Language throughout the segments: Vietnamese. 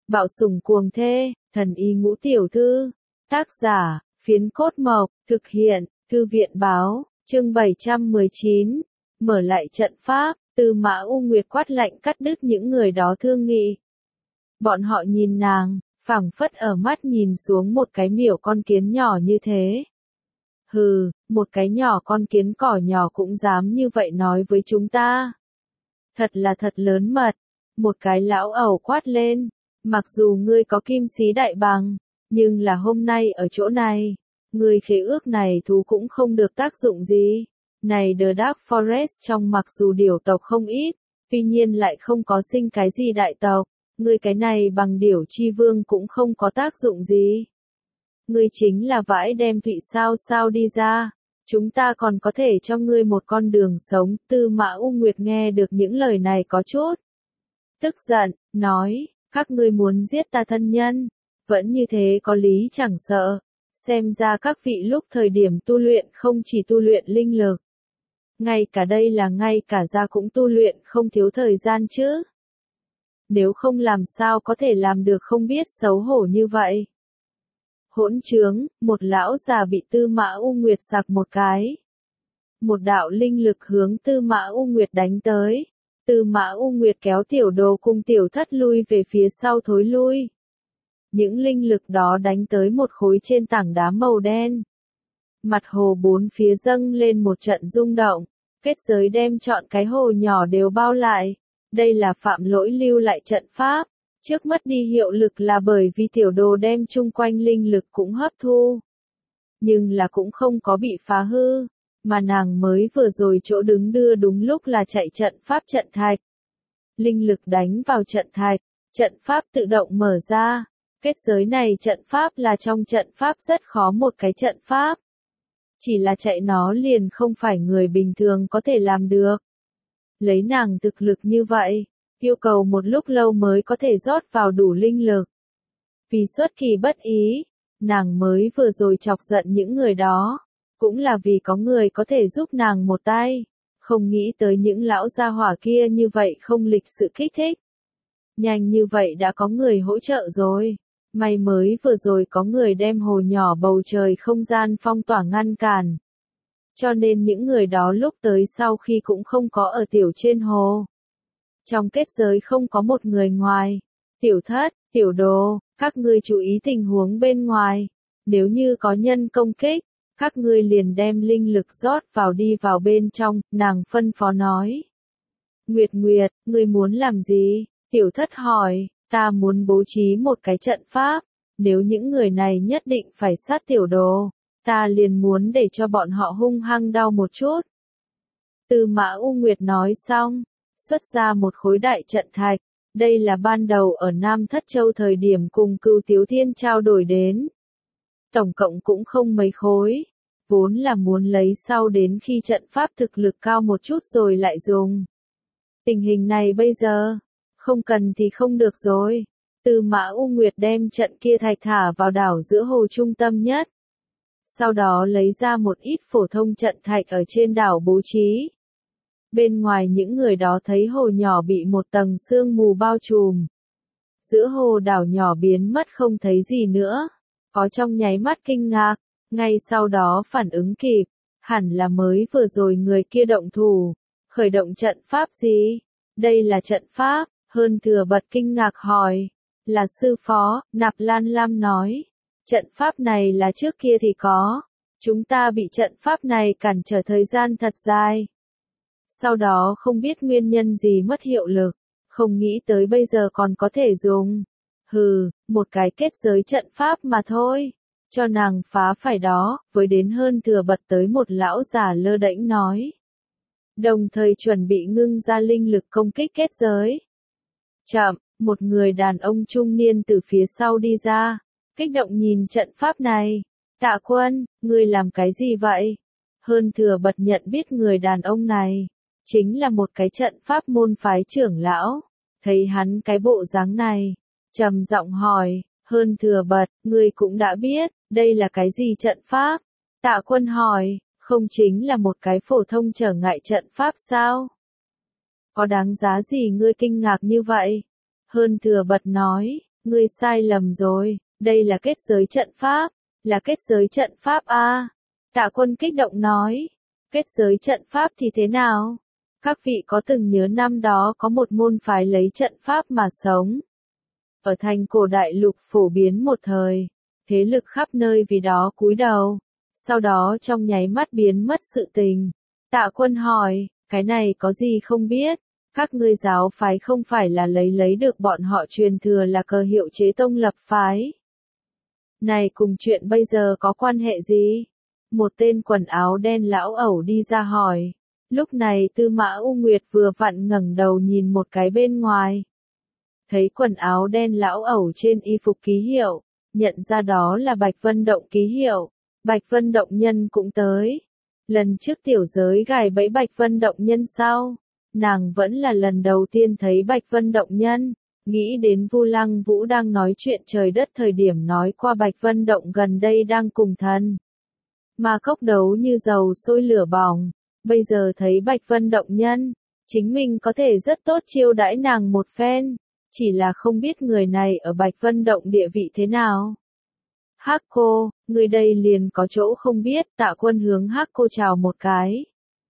Bạo sủng cuồng thê, thần y ngũ tiểu thư. Tác giả, Phiến Cốt Mộc, thực hiện, Thư viện báo, chương 719. Mở lại trận pháp, Tư Mã U Nguyệt quát lạnh cắt đứt những người đó thương nghị. Bọn họ nhìn nàng, phảng phất ở mắt nhìn xuống một cái miểu con kiến nhỏ như thế. Hừ, một cái nhỏ con kiến cỏ nhỏ cũng dám như vậy nói với chúng ta. Thật là thật lớn mật. Một cái lão ẩu quát lên. Mặc dù ngươi có kim sĩ đại bằng, nhưng là hôm nay ở chỗ này, ngươi khế ước này thú cũng không được tác dụng gì. Này The Dark Forest trong mặc dù điểu tộc không ít, tuy nhiên lại không có sinh cái gì đại tộc, ngươi cái này bằng điểu chi vương cũng không có tác dụng gì. Ngươi chính là vãi đem Thụy sao đi ra, chúng ta còn có thể cho ngươi một con đường sống. Tư Mã U Nguyệt nghe được những lời này có chút tức giận, nói, các ngươi muốn giết ta thân nhân, vẫn như thế có lý chẳng sợ, xem ra các vị lúc thời điểm tu luyện không chỉ tu luyện linh lực, ngay cả đây là ngay cả da cũng tu luyện không thiếu thời gian chứ. Nếu không làm sao có thể làm được không biết xấu hổ như vậy. Hỗn trướng, một lão già bị Tư Mã U Nguyệt sặc một cái. Một đạo linh lực hướng Tư Mã U Nguyệt đánh tới. Tư Mã U Nguyệt kéo tiểu đồ cùng tiểu thất lui về phía sau thối lui. Những linh lực đó đánh tới một khối trên tảng đá màu đen. Mặt hồ bốn phía dâng lên một trận rung động, kết giới đem trọn cái hồ nhỏ đều bao lại. Đây là phạm lỗi lưu lại trận pháp, trước mất đi hiệu lực là bởi vì tiểu đồ đem chung quanh linh lực cũng hấp thu. Nhưng là cũng không có bị phá hư, mà nàng mới vừa rồi chỗ đứng đưa đúng lúc là chạy trận pháp trận thạch. Linh lực đánh vào trận thạch, trận pháp tự động mở ra. Kết giới này trận pháp là trong trận pháp rất khó một cái trận pháp. Chỉ là chạy nó liền không phải người bình thường có thể làm được. Lấy nàng thực lực như vậy, yêu cầu một lúc lâu mới có thể rót vào đủ linh lực. Vì xuất kỳ bất ý, nàng mới vừa rồi chọc giận những người đó, cũng là vì có người có thể giúp nàng một tay, không nghĩ tới những lão gia hỏa kia như vậy không lịch sự kích thích. Nhanh như vậy đã có người hỗ trợ rồi, may mới vừa rồi có người đem hồ nhỏ bầu trời không gian phong tỏa ngăn cản. Cho nên những người đó lúc tới sau khi cũng không có ở tiểu trên hồ. Trong kết giới không có một người ngoài. Tiểu thất, tiểu đồ, các ngươi chú ý tình huống bên ngoài. Nếu như có nhân công kích, các ngươi liền đem linh lực rót vào đi vào bên trong, nàng phân phó nói. Nguyệt Nguyệt, ngươi muốn làm gì? Tiểu thất hỏi, ta muốn bố trí một cái trận pháp, nếu những người này nhất định phải sát tiểu đồ, ta liền muốn để cho bọn họ hung hăng đau một chút. Tư Mã U Nguyệt nói xong, xuất ra một khối đại trận thạch, đây là ban đầu ở Nam Thất Châu thời điểm cùng Cửu Tiếu Thiên trao đổi đến. Tổng cộng cũng không mấy khối, vốn là muốn lấy sau đến khi trận pháp thực lực cao một chút rồi lại dùng. Tình hình này bây giờ, không cần thì không được rồi. Tư Mã U Nguyệt đem trận kia thạch thả vào đảo giữa hồ trung tâm nhất. Sau đó lấy ra một ít phổ thông trận thạch ở trên đảo bố trí. Bên ngoài những người đó thấy hồ nhỏ bị một tầng sương mù bao trùm. Giữa hồ đảo nhỏ biến mất không thấy gì nữa. Có trong nháy mắt kinh ngạc, ngay sau đó phản ứng kịp. Hẳn là mới vừa rồi người kia động thủ. Khởi động trận pháp gì? Đây là trận pháp. Hơn Thừa Bật kinh ngạc hỏi. Là sư phó, Nạp Lan Lam nói. Trận pháp này là trước kia thì có. Chúng ta bị trận pháp này cản trở thời gian thật dài. Sau đó không biết nguyên nhân gì mất hiệu lực. Không nghĩ tới bây giờ còn có thể dùng. Hừ, một cái kết giới trận pháp mà thôi. Cho nàng phá phải đó, với đến Hơn Thừa Bật tới một lão già lơ đễnh nói. Đồng thời chuẩn bị ngưng ra linh lực công kích kết giới. Chậm, một người đàn ông trung niên từ phía sau đi ra, kích động nhìn trận pháp này. Tạ Quân, ngươi làm cái gì vậy? Hơn Thừa Bật nhận biết người đàn ông này, chính là một cái trận pháp môn phái trưởng lão. Thấy hắn cái bộ dáng này, trầm giọng hỏi, Hơn Thừa Bật, ngươi cũng đã biết, đây là cái gì trận pháp? Tạ Quân hỏi, không chính là một cái phổ thông trở ngại trận pháp sao? Có đáng giá gì ngươi kinh ngạc như vậy? Hơn Thừa Bật nói, Ngươi sai lầm rồi, đây là kết giới trận pháp, là kết giới trận pháp a. Tạ Quân kích động nói, kết giới trận pháp thì thế nào? Các vị có từng nhớ năm đó có một môn phái lấy trận pháp mà sống? Ở thành cổ đại lục phổ biến một thời, thế lực khắp nơi vì đó cúi đầu, sau đó trong nháy mắt biến mất sự tình. Tạ Quân hỏi, cái này có gì không biết? Các ngươi giáo phái không phải là lấy được bọn họ truyền thừa là cờ hiệu chế tông lập phái. Này cùng chuyện bây giờ có quan hệ gì? Một tên quần áo đen lão ẩu đi ra hỏi. Lúc này Tư Mã U Nguyệt vừa vặn ngẩng đầu nhìn một cái bên ngoài. Thấy quần áo đen lão ẩu trên y phục ký hiệu, nhận ra đó là Bạch Vân Động ký hiệu. Bạch Vân Động nhân cũng tới. Lần trước tiểu giới gài bẫy Bạch Vân Động nhân sau, nàng vẫn là lần đầu tiên thấy Bạch Vân Động nhân. Nghĩ đến Vu Lăng Vũ đang nói chuyện trời đất thời điểm nói qua Bạch Vân Động gần đây đang cùng thần mà cốc đấu như dầu sôi lửa bỏng, bây giờ thấy Bạch Vân Động nhân, chính mình có thể rất tốt chiêu đãi nàng một phen, chỉ là không biết người này ở Bạch Vân Động địa vị thế nào. Hắc cô, người đây liền có chỗ không biết. Tạ Quân hướng Hắc cô chào một cái.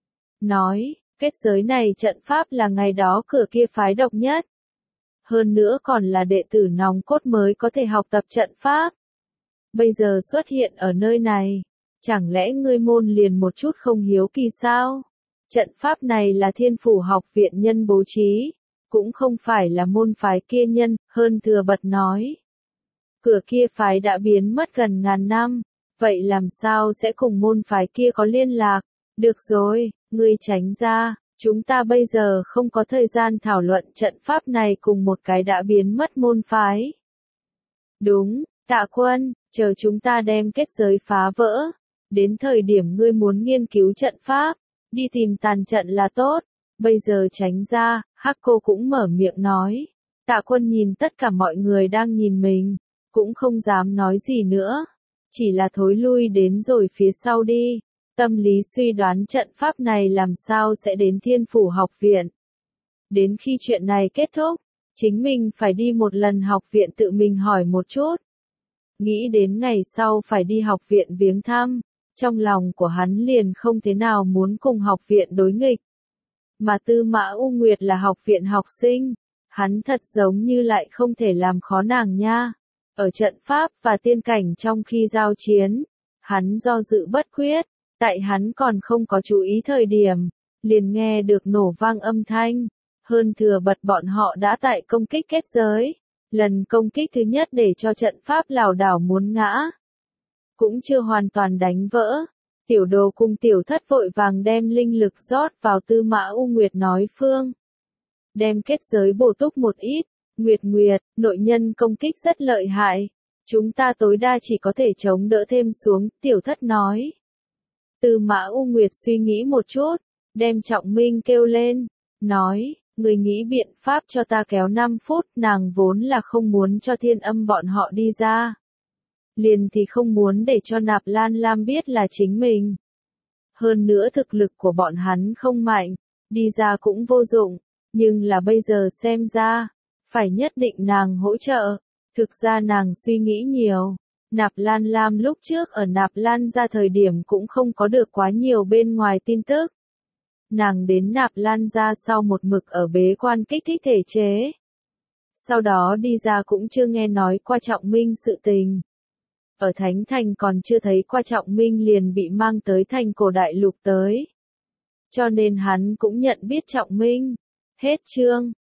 Nói, kết giới này trận pháp là ngày đó cửa kia phái độc nhất. Hơn nữa còn là đệ tử nòng cốt mới có thể học tập trận pháp. Bây giờ xuất hiện ở nơi này, chẳng lẽ ngươi môn liền một chút không hiếu kỳ sao? Trận pháp này là Thiên Phủ học viện nhân bố trí, cũng không phải là môn phái kia nhân, hơn thừa bật nói. Cửa kia phái đã biến mất gần ngàn năm, vậy làm sao sẽ cùng môn phái kia có liên lạc? Được rồi, ngươi tránh ra, chúng ta bây giờ không có thời gian thảo luận trận pháp này cùng một cái đã biến mất môn phái. Đúng, Tạ Quân, chờ chúng ta đem kết giới phá vỡ. Đến thời điểm ngươi muốn nghiên cứu trận pháp, đi tìm tàn trận là tốt. Bây giờ tránh ra, Hắc cô cũng mở miệng nói. Tạ Quân nhìn tất cả mọi người đang nhìn mình, cũng không dám nói gì nữa. Chỉ là thối lui đến rồi phía sau đi. Tâm lý suy đoán trận pháp này làm sao sẽ đến Thiên Phủ học viện. Đến khi chuyện này kết thúc, chính mình phải đi một lần học viện tự mình hỏi một chút. Nghĩ đến ngày sau phải đi học viện viếng thăm, trong lòng của hắn liền không thế nào muốn cùng học viện đối nghịch. Mà Tư Mã U Nguyệt là học viện học sinh, hắn thật giống như lại không thể làm khó nàng nha. Ở trận pháp và tiên cảnh trong khi giao chiến, hắn do dự bất quyết, tại hắn còn không có chú ý thời điểm, liền nghe được nổ vang âm thanh. Hơn thừa bật bọn họ đã tại công kích kết giới. Lần công kích thứ nhất để cho trận pháp lảo đảo muốn ngã. Cũng chưa hoàn toàn đánh vỡ. Tiểu đồ cùng tiểu thất vội vàng đem linh lực rót vào Tư Mã U Nguyệt nói phương. Đem kết giới bổ túc một ít. Nguyệt, nội nhân công kích rất lợi hại. Chúng ta tối đa chỉ có thể chống đỡ thêm xuống, tiểu thất nói. Tư Mã U Nguyệt suy nghĩ một chút, đem Trọng Minh kêu lên, nói, người nghĩ biện pháp cho ta kéo 5 phút, nàng vốn là không muốn cho Thiên Âm bọn họ đi ra. Liền thì không muốn để cho Nạp Lan Lam biết là chính mình. Hơn nữa thực lực của bọn hắn không mạnh, đi ra cũng vô dụng, nhưng là bây giờ xem ra, phải nhất định nàng hỗ trợ. Thực ra nàng suy nghĩ nhiều. Nạp Lan Lam lúc trước ở Nạp Lan ra thời điểm cũng không có được quá nhiều bên ngoài tin tức. Nàng đến Nạp Lan ra sau một mực ở bế quan kích thích thể chế. Sau đó đi ra cũng chưa nghe nói qua Trọng Minh sự tình. Ở Thánh Thành còn chưa thấy qua Trọng Minh liền bị mang tới thành cổ đại lục tới. Cho nên hắn cũng nhận biết Trọng Minh. Hết chương.